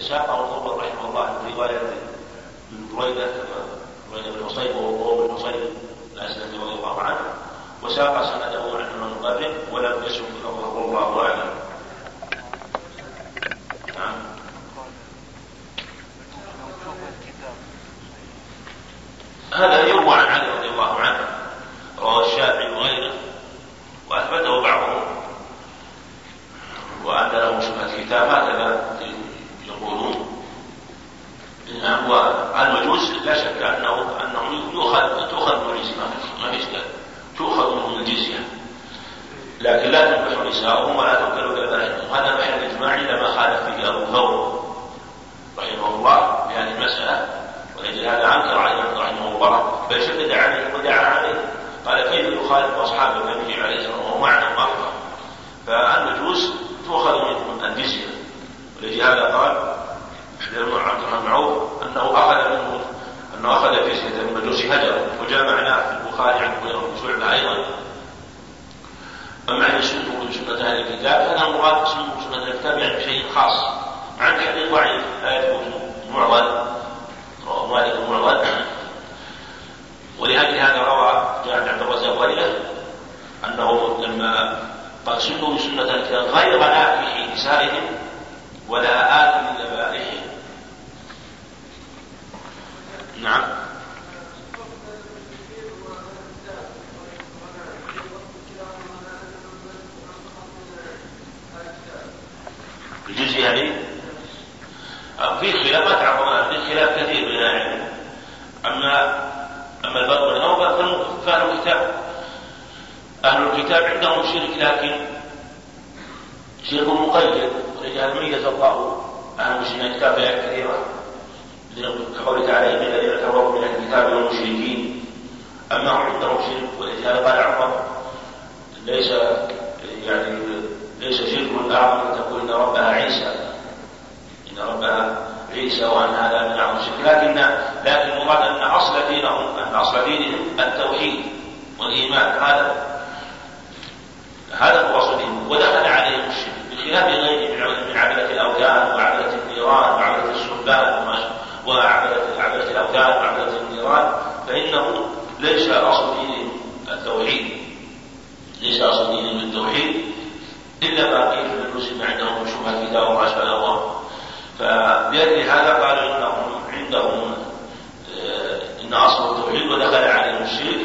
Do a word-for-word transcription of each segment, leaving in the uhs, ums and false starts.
ساقه الخبر رحمه الله في رواية من بريدة بريدة بن حصيب وهو بن حصيب الأسلمي رضي الله عنه، وساق سنده عن المقابل ولم يسب لفظه والله أعلم. نعم. هذا يروى عن علي رضي الله عنه، رواه الشافعي وغيره وأثبته بعضهم، وأن له شبهة الكتاب هكذا يقولون. والمجوس لا شك أنه أنه يؤخذ تؤخذ من الجزية، ما في إشكال، تؤخذ منهم الجزية، لكن لا تنكح نساءهم ولا تنكح ذبائحهم. هذا محل إجماع لما خالف فيه أبو ثور رحمه الله في هذه المسألة، ولأجل هذا أنكر عليه رحمه الله، بل شدد عليه ودعا عليه، قال كيف يخالف أصحاب النبي عليه الصلاة والسلام ومعنى الأخر. فالمجوس تؤخذ منهم الجزية، ولأجل هذا قال عبد الرحمن بن عوف أنه أخذ منه أنه أخذ الجزية من مجوس هجر، وجاء معناه في البخاري عن شعبة أيضا. أما عن السنة وسنة أهل الكتاب هذا المراد سنة الكتاب يعني بشيء خاص، عن حديث ضعيف لا يثبت معضل، رواه مالك معضل. ولهذا هذا روى جاء عند الرزاق وغيره أنه لما قال سنوا سنة الكتاب غير آكل نسائهم ولا آكل ذبائحهم. نعم. الجزية هذه في خلاف ما تعرفون، في خلاف كثير من العلم. أما أما البر والنوبة فأهل الكتاب أهل الكتاب عندهم شرك، لكن شرك مقيد، ولهذا ميز الله أهل المشركين الكتاب في آيات كثيرة كقوله تعالى إن الذين كفروا من الكتاب والمشركين. أما هم عندهم شرك، ولهذا قال عمر ليس يعني ليس شرك أعظم أن تقول إن ربها عيسى إن ربها عيسى وأن هذا من أعظم الشرك، لكن لكن مراد أن أصل دينهم أن أصل دينهم التوحيد والإيمان، هذا هذا هو أصل دينهم، ودخل عليهم الشرك بخلاف غيره من عبدة الأوثان وعبدة النيران وعبدة السلبان وعبدة عبدة الأوثان وعبدة النيران، فإنه ليس أصل دينهم التوحيد، ليس أصل دينهم التوحيد إلا ما قيل من المسلم عندهم شبهة الكتاب وما أشبه الله. فلأجل هذا قالوا إنهم عندهم إن أصل التوحيد ودخل عليهم الشرك،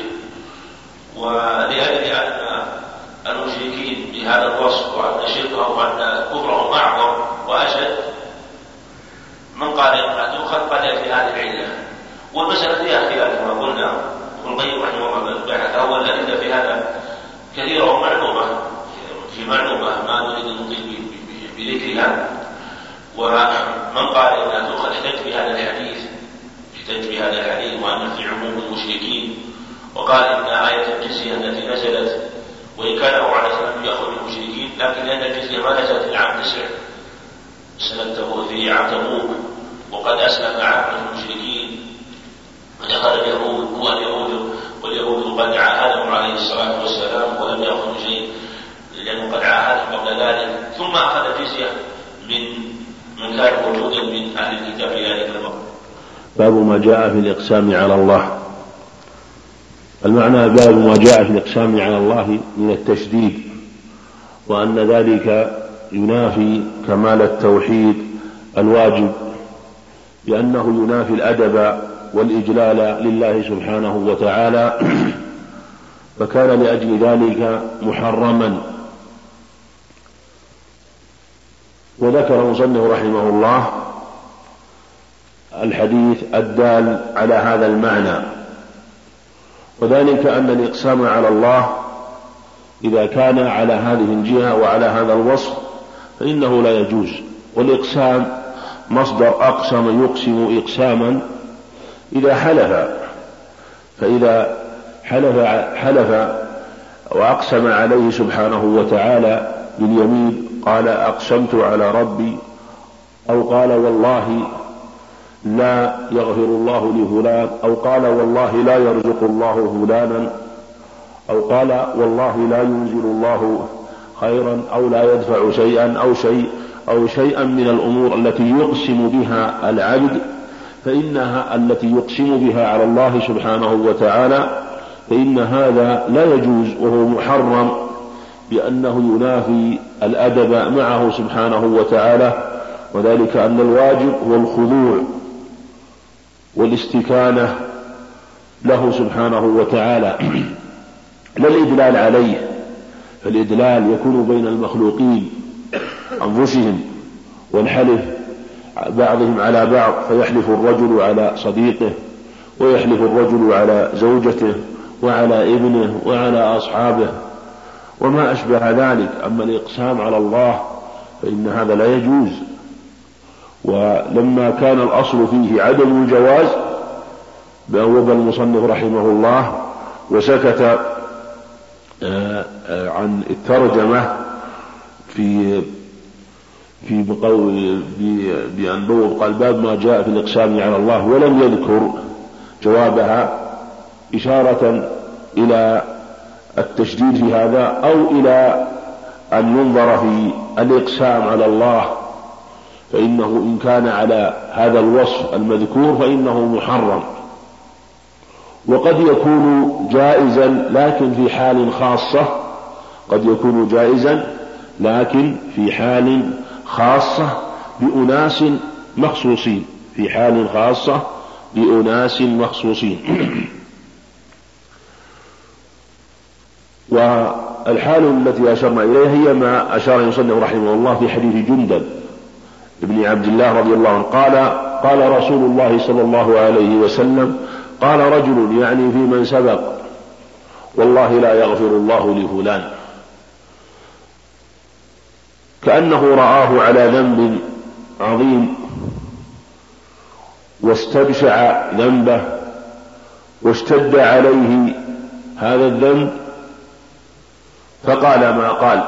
ولأجل أن المشركين بهذا الوصف وأن شركهم وأن كفرهم أعظم وأشد من قال إنها تؤخذ قال في هذه العلة. والمسألة فيها خلاف كما قلنا، ابن القيم رحمه الله البحث أول الأدلة في هذا كثيرة ومعلومة في معلومة ما نريد أن نطيل بذكرها. ومن قال إنها تؤخذ احتج بهذا الحديث احتج بهذا الحديث وأن في عموم المشركين، وقال إن آية الجزية التي نزلت وإن كان أبو عليه السلام يأخذ المشركين، لكن لأن الجزية ما نزلت في العام تسع سنة في عام تبوك، وقد أسلم عامة المشركين ودخل اليهود واليهود واليهود قد عاهدهم عليه الصلاة والسلام ولم يأخذوا شيء لأنه قد عاهدهم قبل ذلك، ثم أخذ الجزية من من كان موجودا من أهل الكتاب في ذلك الوقت. باب ما جاء في الإقسام على الله. المعنى باب ما جاء في الإقسام على الله من التشديد، وأن ذلك ينافي كمال التوحيد الواجب، لأنه ينافي الأدب والإجلال لله سبحانه وتعالى، فكان لأجل ذلك محرما. وذكر المصنف رحمه الله الحديث الدال على هذا المعنى، وذلك أن الإقسام على الله إذا كان على هذه الجهة وعلى هذا الوصف فإنه لا يجوز. والإقسام مصدر أقسم يقسم إقساما إذا حلف، فإذا حلف, حلف وأقسم عليه سبحانه وتعالى باليمين قال أقسمت على ربي، أو قال والله لا يغفر الله لفلان، أو قال والله لا يرزق الله فلانا، أو قال والله لا ينزل الله خيرا، أو لا يدفع شيئا أو شيء، أو شيئا من الأمور التي يقسم بها العبد فإنها التي يقسم بها على الله سبحانه وتعالى، فإن هذا لا يجوز وهو محرم، بأنه ينافي الأدب معه سبحانه وتعالى. وذلك أن الواجب هو الخضوع والاستكانة له سبحانه وتعالى، لا الإدلال عليه. فالإدلال يكون بين المخلوقين أنفسهم، والحلف بعضهم على بعض، فيحلف الرجل على صديقه، ويحلف الرجل على زوجته وعلى ابنه وعلى أصحابه وما أشبه ذلك. أما الإقسام على الله فإن هذا لا يجوز. ولما كان الأصل فيه عدم الجواز بوب المصنف رحمه الله وسكت عن الترجمة في في بقول بأن بوب قال باب ما جاء في الإقسام على الله، ولم يذكر جوابها إشارة إلى التشديد في هذا أو إلى أن ينظر في الإقسام على الله، فإنه إن كان على هذا الوصف المذكور فإنه محرم، وقد يكون جائزا لكن في حال خاصة، قد يكون جائزا لكن في حال خاصة بأناس مخصوصين، في حال خاصة بأناس مخصوصين. والحال التي أشرنا إليها هي ما أشار المصنف رحمه الله في حديث جندب ابن عبد الله رضي الله عنه قال قال رسول الله صلى الله عليه وسلم قال رجل يعني في من سبق والله لا يغفر الله لفلان، كأنه رآه على ذنب عظيم واستبشع ذنبه واشتد عليه هذا الذنب فقال ما قال،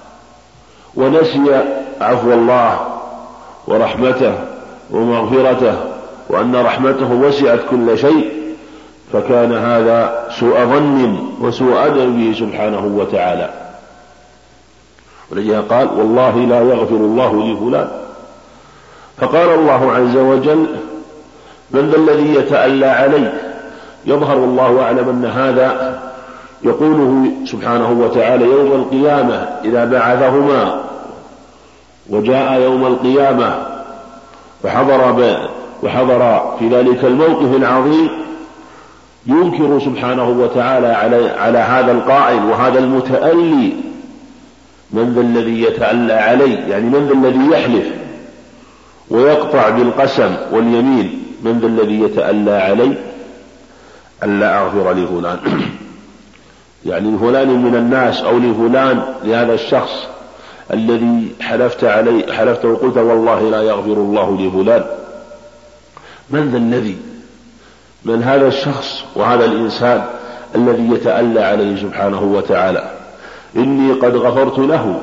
ونسي عفو الله ورحمته ومغفرته وأن رحمته وسعت كل شيء، فكان هذا سوء ظن وسوء أدب به سبحانه وتعالى. ولذلك قال والله لا يغفر الله لفلان. فقال الله عز وجل من ذا الذي يتألى علي؟ يظهر الله أعلم أن هذا يقوله سبحانه وتعالى يوم القيامة إذا بعثهما وجاء يوم القيامة وحضر, وحضر في ذلك الموقف العظيم، ينكر سبحانه وتعالى على, على هذا القائل وهذا المتألي من ذا الذي يتألى علي، يعني من ذا الذي يحلف ويقطع بالقسم واليمين، من ذا الذي يتألى علي ألا أغفر لفلان يعني لفلان من الناس أو لفلان لهذا الشخص الذي حلفت عليه حلفت وقلت والله لا يغفر الله لفلان. من ذا الذي من هذا الشخص وهذا الإنسان الذي يتألى عليه سبحانه وتعالى؟ إني قد غفرت له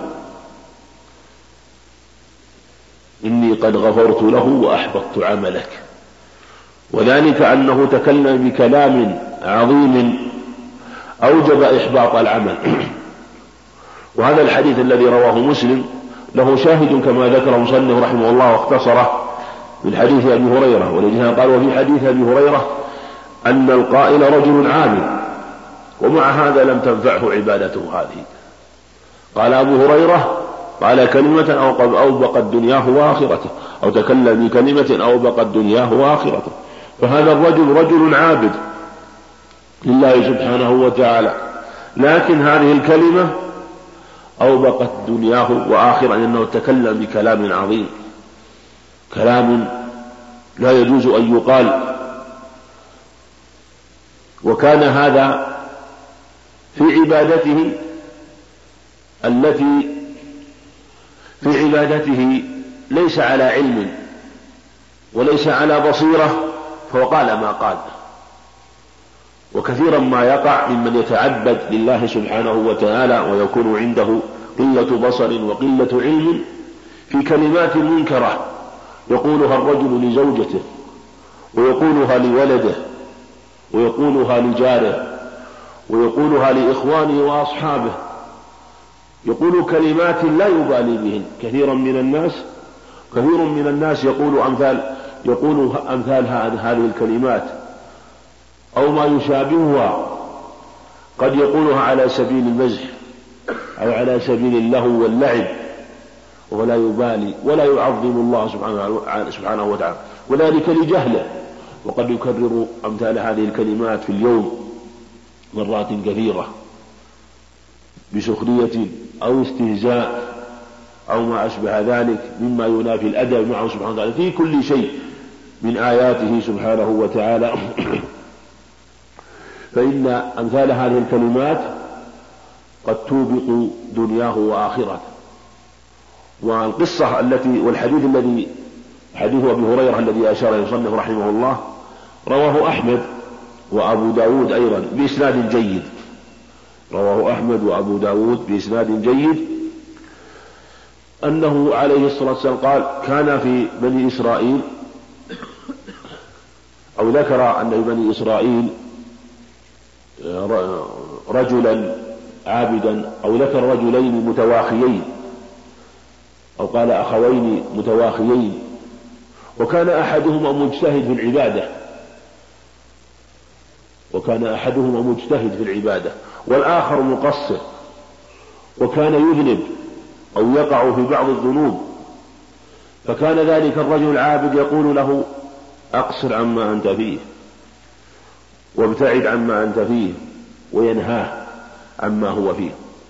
إني قد غفرت له وأحبطت عملك. وذلك أنه تكلم بكلام عظيم أوجب إحباط العمل. وهذا الحديث الذي رواه مسلم له شاهد كما ذكر المصنف رحمه الله واختصره من حديث أبي هريرة، ولذلك قال وفي حديث أبي هريرة أن القائل رجل عامل ومع هذا لم تنفعه عبادته هذه. قال أبو هريرة قال كلمة أوبقت دنياه وآخرته، أو تكلم بكلمة أوبقت دنياه وآخرته. فهذا الرجل رجل عابد لله سبحانه وتعالى، لكن هذه الكلمة أوبقت دنياه وآخرة، لأنه تكلم بكلام عظيم، كلام لا يجوز أن يقال. وكان هذا في عبادته التي في عبادته ليس على علم وليس على بصيرة، فقال ما قال. وكثيرا ما يقع ممن يتعبد لله سبحانه وتعالى ويكون عنده قلة بصر وقلة علم في كلمات منكرة يقولها الرجل لزوجته ويقولها لولده ويقولها لجاره ويقولها لإخوانه وأصحابه، يقول كلمات لا يبالي بهن. كثيرا من الناس كثير من الناس يقول أمثال يقول أمثال هذه الكلمات أو ما يشابهها، قد يقولها على سبيل المزح أو على سبيل اللهو واللعب ولا يبالي ولا يعظم الله سبحانه وتعالى، وذلك لجهله. وقد يكرر أمثال هذه الكلمات في اليوم مرات كثيرة بسخرية أو استهزاء أو ما أشبه ذلك مما ينافي الأدب معه سبحانه وتعالى في كل شيء من آياته سبحانه وتعالى. فإن أمثال هذه الكلمات قد توبق دنياه وآخرته. والقصة التي والحديث الذي حديث أبي هريرة الذي أشار المصنف رحمه الله رواه أحمد وأبو داود أيضا بإسناد جيد رواه أحمد وأبو داود بإسناد جيد أنه عليه الصلاة والسلام قال: كان في بني إسرائيل، أو ذكر أن في بني إسرائيل رجلا عابدا، أو ذكر رجلين متواخيين، أو قال أخوين متواخيين، وكان أحدهما مجتهد في العبادة وكان أحدهما مجتهد في العبادة والآخر مقصر، وكان يذنب أو يقع في بعض الذنوب، فكان ذلك الرجل العابد يقول له: أقصر عما أنت فيه وابتعد عما أنت فيه، وينهاه عما هو فيه.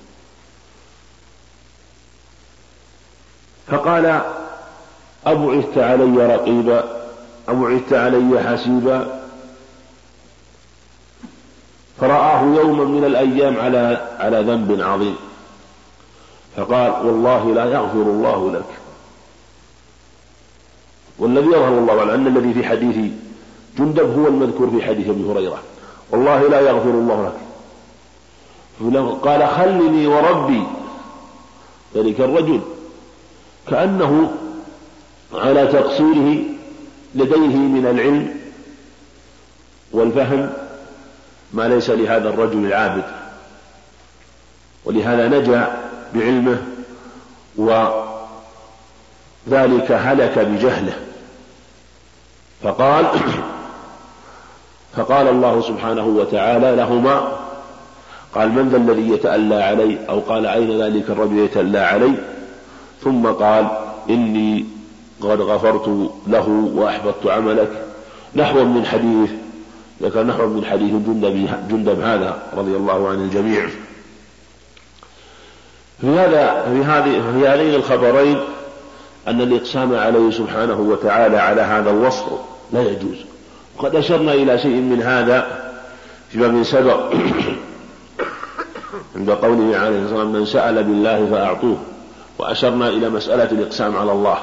فقال: أبعثت علي رقيبا أبعثت علي حسيبا؟ فرآه يوما من الأيام على على ذنب عظيم، فقال: والله لا يغفر الله لك. والذي يظهر الله على أن الذي في حديث جندب هو المذكور في حديث أبي هريرة: والله لا يغفر الله لك. قال: خلني وربي. ذلك الرجل كأنه على تقصيره لديه من العلم والفهم ما ليس لهذا الرجل العابد، ولهذا نجا بعلمه، وذلك هلك بجهله. فقال فقال الله سبحانه وتعالى لهما، قال: من ذا الذي يتألى علي؟ أو قال: أين ذلك الرجل يتألى علي؟ ثم قال: إني قد غفرت له وأحبطت عملك، نحو من حديث ذكر نحو من حديث جندب, جندب هذا رضي الله عن الجميع. في هذا في هذه في هذين الخبرين أن الإقسام عليه سبحانه وتعالى على هذا الوصف لا يجوز. وقد أشرنا إلى شيء من هذا في باب سبق عند قوله عليه الصلاة والسلام: من سأل بالله فأعطوه، وأشرنا إلى مسألة الإقسام على الله.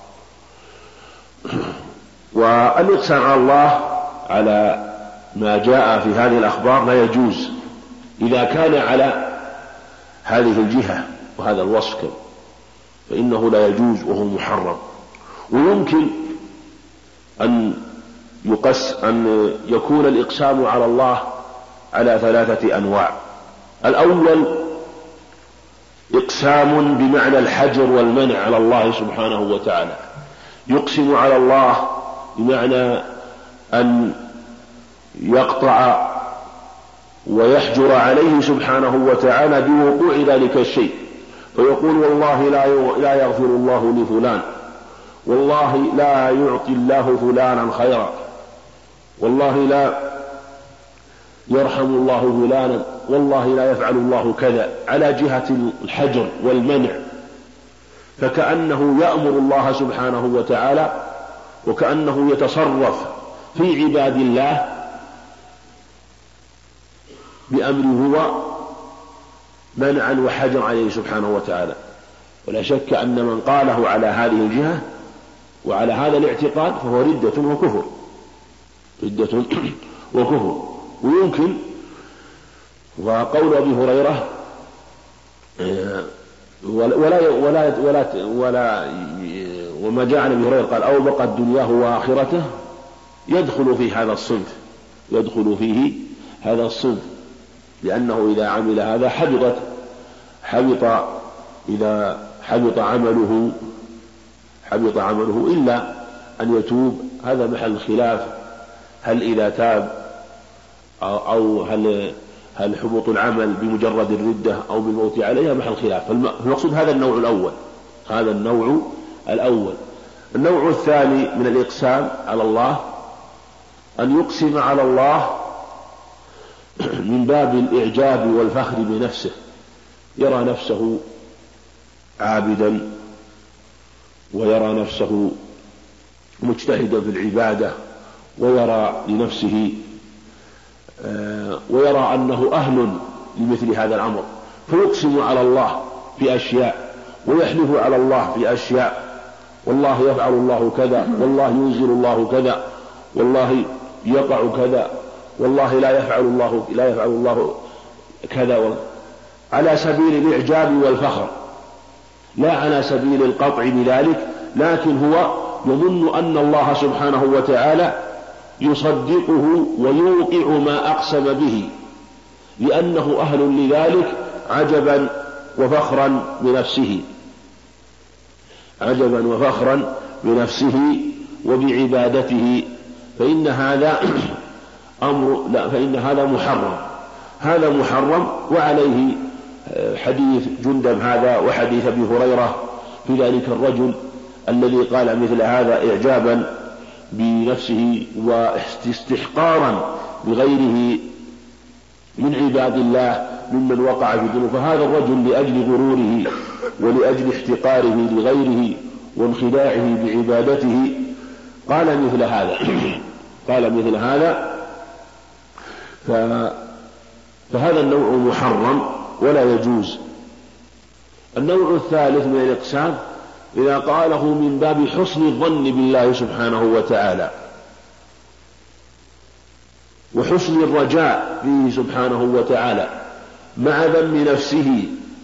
والإقسام على الله على ما جاء في هذه الأخبار لا يجوز إذا كان على هذه الجهة وهذا الوصف، فإنه لا يجوز وهو محرم. ويمكن أن يقس أن يكون الإقسام على الله على ثلاثة أنواع. الأول إقسام بمعنى الحجر والمنع على الله سبحانه وتعالى، يقسم على الله بمعنى أن يقطع ويحجر عليه سبحانه وتعالى بوقوع ذلك الشيء، فيقول: والله لا يغفر الله لفلان، والله لا يعطي الله فلانا خيرا، والله لا يرحم الله فلانا، والله لا يفعل الله كذا، على جهة الحجر والمنع. فكأنه يأمر الله سبحانه وتعالى، وكأنه يتصرف في عباد الله بأمره هو منعا وحجر عليه سبحانه وتعالى. ولا شك أن من قاله على هذه الجهة وعلى هذا الاعتقاد فهو ردة وكفر ردة وكفر. ويمكن وقول أبي هريرة ولا ولا ولا ولا وما جاء عن أبي هريرة قال: أوبقت دنياه وآخرته، يدخل في هذا الصنف يدخل فيه هذا الصنف لأنه إذا عمل هذا حبطت حبط إذا حبط عمله حبط عمله إلا أن يتوب. هذا محل الخلاف، هل إذا تاب أو هل هل حبط العمل بمجرد الردة أو بالموت عليها، محل خلاف. فالمقصود هذا النوع الأول هذا النوع الأول النوع الثاني من الإقسام على الله أن يقسم على الله من باب الإعجاب والفخر بنفسه، يرى نفسه عابدا ويرى نفسه مجتهدا في العبادة، ويرى لنفسه ويرى أنه أهل لمثل هذا الأمر، فيقسم على الله بأشياء ويحلف على الله بأشياء، والله يفعل الله كذا، والله ينزل الله كذا، والله يقع كذا، والله لا يفعل الله لا يفعل الله كذا، على سبيل الإعجاب والفخر، لا على سبيل القطع بذلك، لكن هو يظن أن الله سبحانه وتعالى يصدقه ويوقع ما أقسم به، لأنه أهل لذلك عجبا وفخرا بنفسه عجبا وفخرا بنفسه وبعبادته، فإن هذا أمر لا فإن هذا محرم هذا محرم وعليه حديث جندب هذا وحديث أبي هريرة في ذلك الرجل الذي قال مثل هذا إعجابا بنفسه واستحقارا بغيره من عباد الله ممن وقع في الذنوب. فهذا الرجل لأجل غروره ولأجل احتقاره لغيره وانخداعه بعبادته قال مثل هذا قال مثل هذا فهذا النوع محرم ولا يجوز. النوع الثالث من الإقسام إذا قاله من باب حسن الظن بالله سبحانه وتعالى وحسن الرجاء فيه سبحانه وتعالى مع ذم نفسه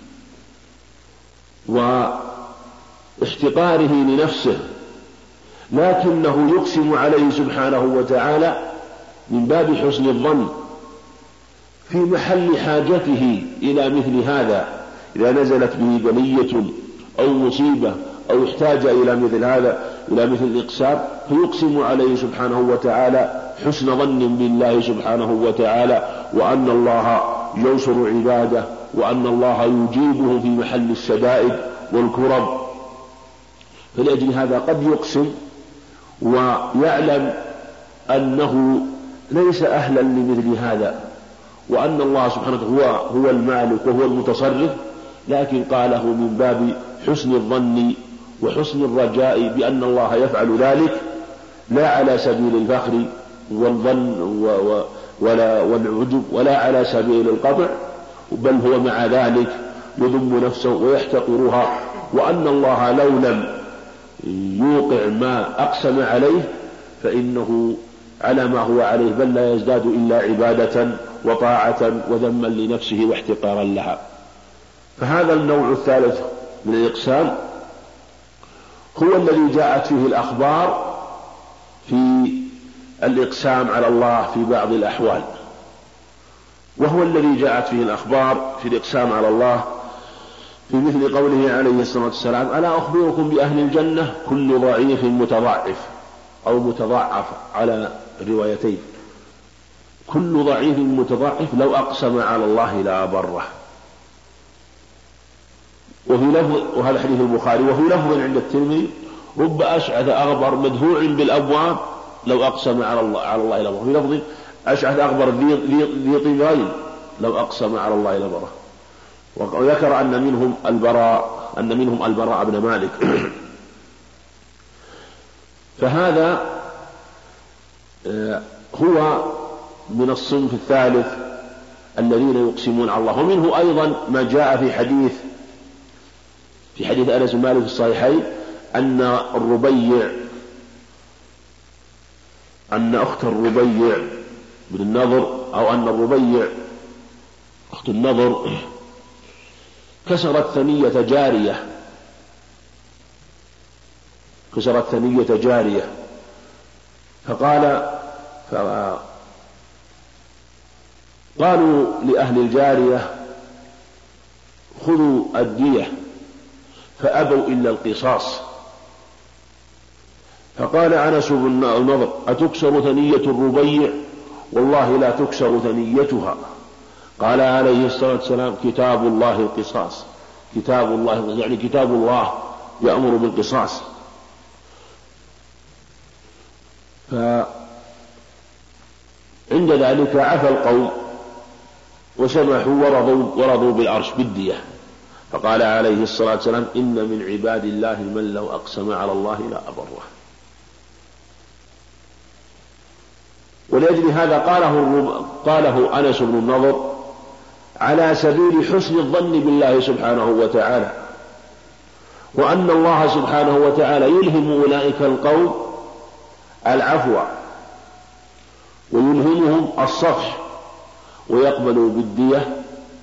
واحتقاره لنفسه، لكنه يقسم عليه سبحانه وتعالى من باب حسن الظن في محل حاجته إلى مثل هذا، إذا نزلت به بلية أو مصيبة أو احتاج إلى مثل هذا إلى مثل الإقسام، فيقسم عليه سبحانه وتعالى حسن ظن بالله سبحانه وتعالى، وأن الله ينصر عباده، وأن الله يجيبه في محل الشدائد والكرب. فلأجل هذا قد يقسم ويعلم أنه ليس أهلا لمثل هذا، وأن الله سبحانه هو هو المالك وهو المتصرف، لكن قاله من باب حسن الظن وحسن الرجاء بأن الله يفعل ذلك، لا على سبيل الفخر والظن ولا والعجب ولا على سبيل القطع، بل هو مع ذلك يذم نفسه ويحتقرها، وأن الله لو لم يوقع ما أقسم عليه فإنه على ما هو عليه، بل لا يزداد إلا عبادة وطاعة وذما لنفسه واحتقارا لها. فهذا النوع الثالث من الإقسام هو الذي جاءت فيه الأخبار في الإقسام على الله في بعض الأحوال، وهو الذي جاءت فيه الأخبار في الإقسام على الله في مثل قوله عليه الصلاة والسلام: ألا أخبركم بأهل الجنة كل ضعيف متضعف أو متضعف على روايتين، كل ضعيف متضعف لو أقسم على الله لا بره. وفي لفظ، وهذا حديث البخاري، وفي لفظ عند الترمذي: رب أشعث أغبر مدفوع بالأبواب لو أقسم على الله على الله لبره. في لفظ: أشعث أغبر ذي طمرين لو أقسم على الله لبره. وذكر أن منهم البراء أن منهم البراء بن مالك. فهذا هو من الصنف الثالث الذين يقسمون على الله. ومنه أيضا ما جاء في حديث في حديث أنس بن مالك في الصحيحين أن الربيع أن أخت الربيع بن النضر أو أن الربيع أخت النضر كسرت ثنية جارية كسرت ثنية جارية فقال قالوا لأهل الجارية: خذوا الدية فأبوا إلا القصاص. فقال أنس بن النضر: أتكسر ثنية الربيع؟ والله لا تكسر ثنيتها. قال عليه الصلاة والسلام: كتاب الله القصاص. كتاب الله يعني كتاب الله يأمر بالقصاص. فعند ذلك عفى القوم وسمحوا ورضوا, ورضوا بالعرش بالدية. فقال عليه الصلاة والسلام: إن من عباد الله من لو أقسم على الله لا أبره. ولأجل هذا قاله, قاله أنس بن النضر على سبيل حسن الظن بالله سبحانه وتعالى، وأن الله سبحانه وتعالى يلهم أولئك القوم العفو ويلهمهم الصفح ويقبلوا بالدية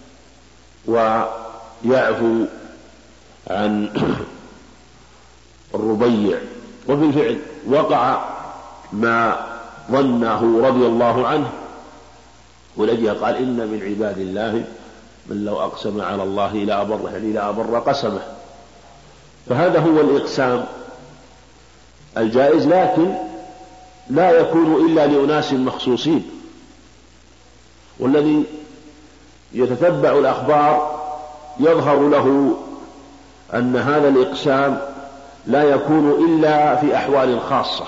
ويعفو عن الربيع. وفي الفعل وقع ما ظنه رضي الله عنه، ولجه قال: إن من عباد الله من لو أقسم على الله لا أبره، يعني لا أبر قسمه. فهذا هو الإقسام الجائز، لكن لا يكون إلا لأناس مخصوصين. والذي يتتبع الأخبار يظهر له أن هذا الإقسام لا يكون إلا في أحوال خاصة،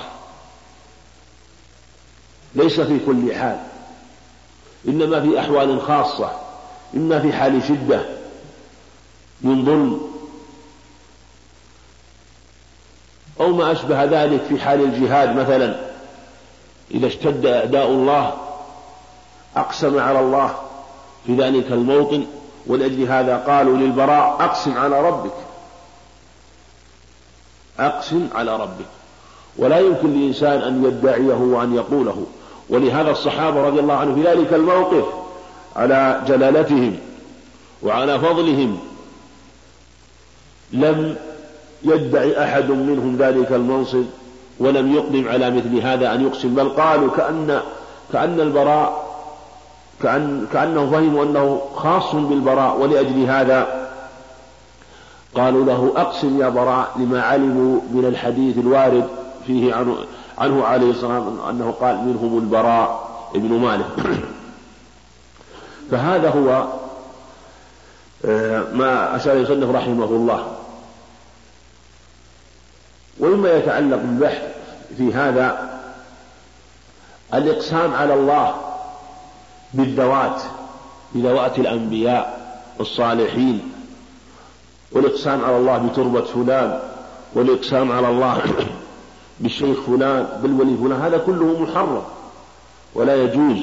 ليس في كل حال، إنما في أحوال خاصة، إما في حال شدة من ظلم أو ما أشبه ذلك، في حال الجهاد مثلا إذا اشتد أعداء الله أقسم على الله في ذلك الموطن. ولأجل هذا قالوا للبراء: أقسم على ربك، أقسم على ربك. ولا يمكن لإنسان أن يدعيه وأن يقوله. ولهذا الصحابة رضي الله عنهم في ذلك الموقف على جلالتهم وعلى فضلهم لم يدعي أحد منهم ذلك المنصب ولم يقدم على مثل هذا أن يقسم، بل قالوا كأن كأن البراء كأن كأنه فهموا أنه خاص بالبراء. ولأجل هذا قالوا له: أقسم يا براء، لما علموا من الحديث الوارد فيه عنه, عنه عليه الصلاة والسلام أنه قال: منهم البراء ابن مالك. فهذا هو ما أشار يصنف رحمه الله. ومما يتعلق بالبحث في هذا الإقسام على الله بالذوات، بذوات الأنبياء الصالحين، والإقسام على الله بتربة فلان، والإقسام على الله بالشيخ فلان، بالولي فلان، هذا كله محرم ولا يجوز.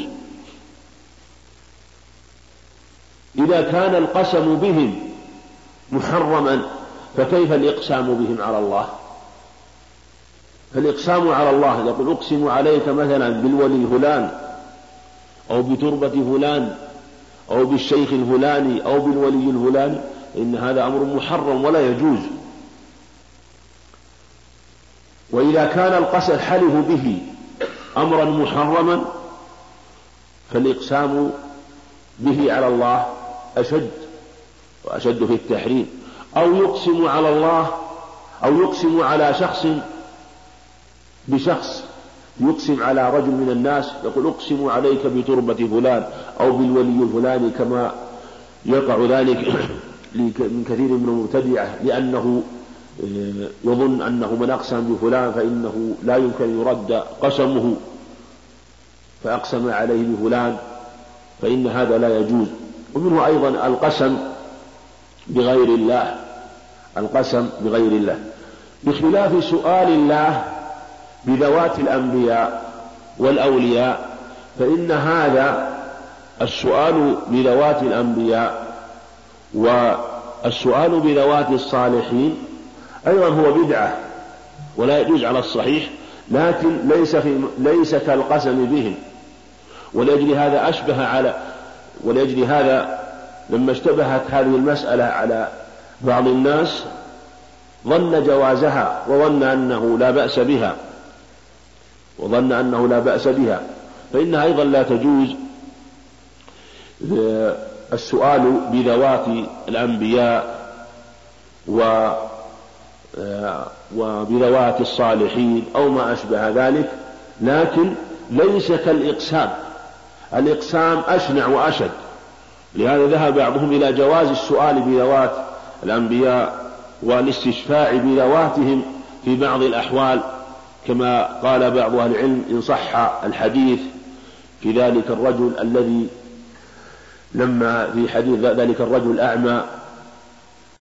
إذا كان القسم بهم محرما فكيف الإقسام بهم على الله؟ فالإقسام على الله يقول: أقسم عليك مثلا بالولي فلان أو بتربة فلان أو بالشيخ الفلاني أو بالولي الفلاني، إن هذا أمر محرم ولا يجوز. وإذا كان القسم الحلف به أمرا محرما فالإقسام به على الله أشد وأشد في التحريم. أو يقسم على الله أو يقسم على شخص بشخص، يقسم على رجل من الناس يقول: أقسم عليك بتربة فلان أو بالولي الفلاني، كما يقع ذلك من كثير من المبتدعة، لأنه يظن أنه من أقسم بفلان فإنه لا يمكن يرد قسمه، فأقسم عليه بفلان، فإن هذا لا يجوز. ومنه أيضا القسم بغير الله، القسم بغير الله، بخلاف سؤال الله بذوات الأنبياء والأولياء، فإن هذا السؤال بذوات الأنبياء والسؤال بذوات الصالحين أيضا هو بدعة ولا يجوز على الصحيح، لكن ليس في ليس كالقسم بهم. ولأجل هذا أشبه على ولأجل هذا لما اشتبهت هذه المسألة على بعض الناس ظن جوازها وظن أنه لا بأس بها وظن أنه لا بأس بها فإنها أيضا لا تجوز السؤال بذوات الأنبياء وبذوات الصالحين أو ما أشبه ذلك، لكن ليس كالإقسام. الإقسام أشنع وأشد، لهذا ذهب بعضهم إلى جواز السؤال بذوات الأنبياء والاستشفاع بذواتهم في بعض الأحوال، كما قال بعض أهل العلم إن صح الحديث في ذلك الرجل الذي لما في حديث ذلك الرجل الأعمى